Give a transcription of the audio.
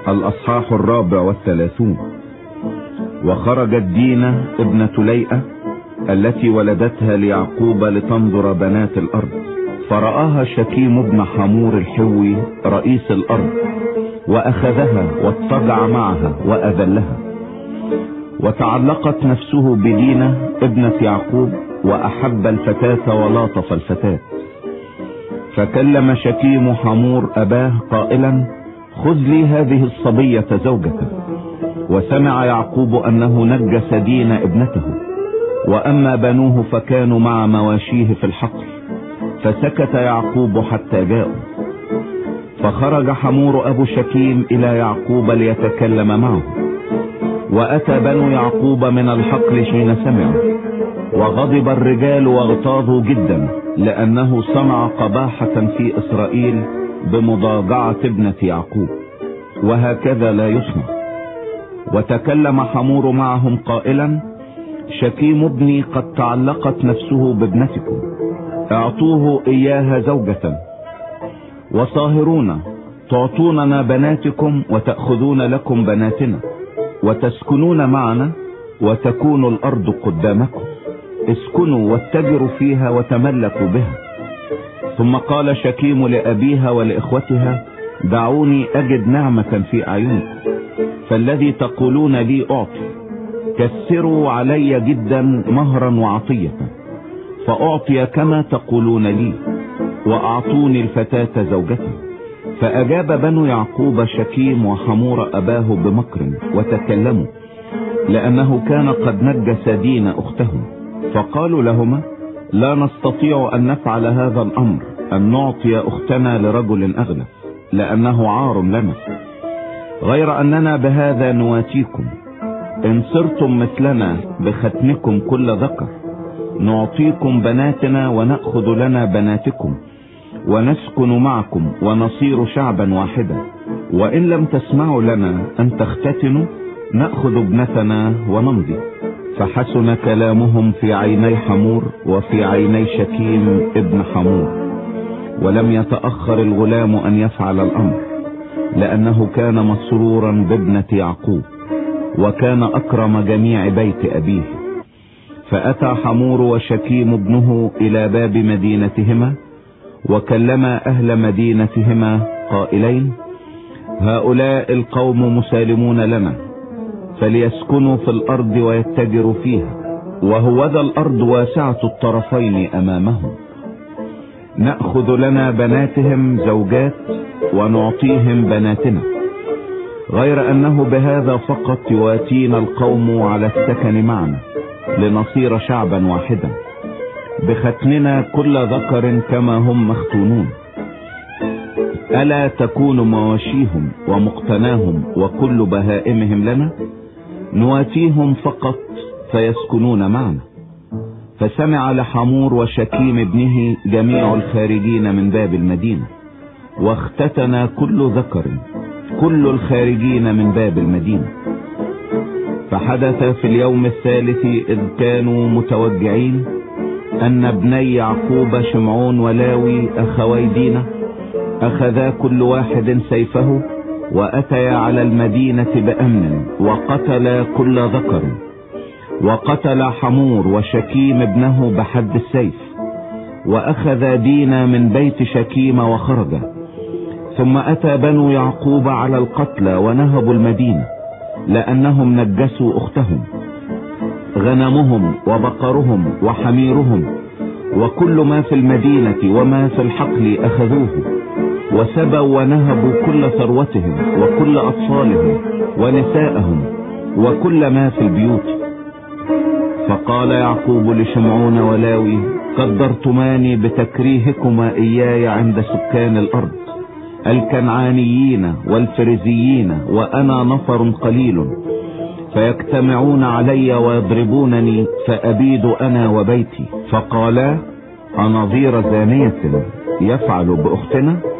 الأصحاح 34. وخرجت دينا ابنة ليئة التي ولدتها ليعقوب لتنظر بنات الأرض، فرآها شكيم ابن حمور الحوي رئيس الأرض، وأخذها واضطجع معها وأذلها. وتعلقت نفسه بدينا ابنة يعقوب، وأحب الفتاة ولاطف الفتاة. فكلم شكيم حمور أباه قائلا: خذ لي هذه الصبية زوجة. وسمع يعقوب أنه نجس دينا ابنته، وأما بنوه فكانوا مع مواشيه في الحقل، فسكت يعقوب حتى جاءوا. فخرج حمور أبو شكيم إلى يعقوب ليتكلم معه، وأتى بنو يعقوب من الحقل حين سمعوا، وغضب الرجال واغتاظوا جدا، لأنه صنع قباحة في إسرائيل بمضاجعة ابنة يعقوب، وهكذا لا يصنع. وتكلم حمور معهم قائلا: شكيم ابني قد تعلقت نفسه بابنتكم، اعطوه إياها زوجة. وصاهرون تعطوننا بناتكم وتأخذون لكم بناتنا، وتسكنون معنا، وتكون الأرض قدامكم، اسكنوا واتجروا فيها وتملكوا بها. ثم قال شكيم لأبيها ولإخوتها: دعوني أجد نعمة في أعينكم، فالذي تقولون لي أعطي. كسروا علي جدا مهرا وعطية، فأعطي كما تقولون لي، وأعطوني الفتاة زوجتي. فأجاب بنو يعقوب شكيم وحمور أباه بمكر وتكلموا، لأنه كان قد نجس دين أختهم. فقالوا لهما: لا نستطيع أن نفعل هذا الأمر، أن نعطي أختنا لرجل أغلى، لأنه عار لنا، غير أننا بهذا نواتيكم. إن صرتم مثلنا بختنكم كل ذكر، نعطيكم بناتنا ونأخذ لنا بناتكم، ونسكن معكم ونصير شعبا واحدا. وإن لم تسمعوا لنا أن تختتنوا، نأخذ ابنتنا ونمضي. فحسن كلامهم في عيني حمور وفي عيني شكيم ابن حمور، ولم يتأخر الغلام أن يفعل الأمر، لأنه كان مسرورا بابنة يعقوب، وكان أكرم جميع بيت أبيه. فأتى حمور وشكيم ابنه إلى باب مدينتهما، وكلما أهل مدينتهما قائلين: هؤلاء القوم مسالمون لنا، فليسكنوا في الأرض ويتجروا فيها، وهوذا الأرض واسعة الطرفين أمامهم. نأخذ لنا بناتهم زوجات ونعطيهم بناتنا، غير أنه بهذا فقط يواتينا القوم على السكن معنا، لنصير شعبا واحدا، بختننا كل ذكر كما هم مختونون. ألا تكون مواشيهم ومقتناهم وكل بهائمهم لنا؟ نواتيهم فقط فيسكنون معنا. فسمع لحمور وشكيم ابنه جميع الخارجين من باب المدينة، واختتنا كل ذكر، كل الخارجين من باب المدينة. فحدث في اليوم الثالث إذ كانوا متوجعين أن ابني يعقوب شمعون ولاوي أخوي دينا أخذا كل واحد سيفه، وأتيا على المدينة بأمن، وقتل كل ذكر. وقتل حمور وشكيم ابنه بحد السيف، وأخذ دينا من بيت شكيم وخرج. ثم أتى بنو يعقوب على القتلى ونهبوا المدينة، لأنهم نجسوا أختهم، غنمهم وبقرهم وحميرهم وكل ما في المدينة وما في الحقل أخذوه، وسبوا ونهبوا كل ثروتهم وكل أطفالهم ونساءهم وكل ما في البيوت. فقال يعقوب لشمعون ولاوي: قدرتماني بتكريهكما إياي عند سكان الأرض الكنعانيين والفريزيين، وأنا نفر قليل، فيجتمعون علي ويضربونني، فأبيد أنا وبيتي. فقالا: أنظير زانية يفعل بأختنا؟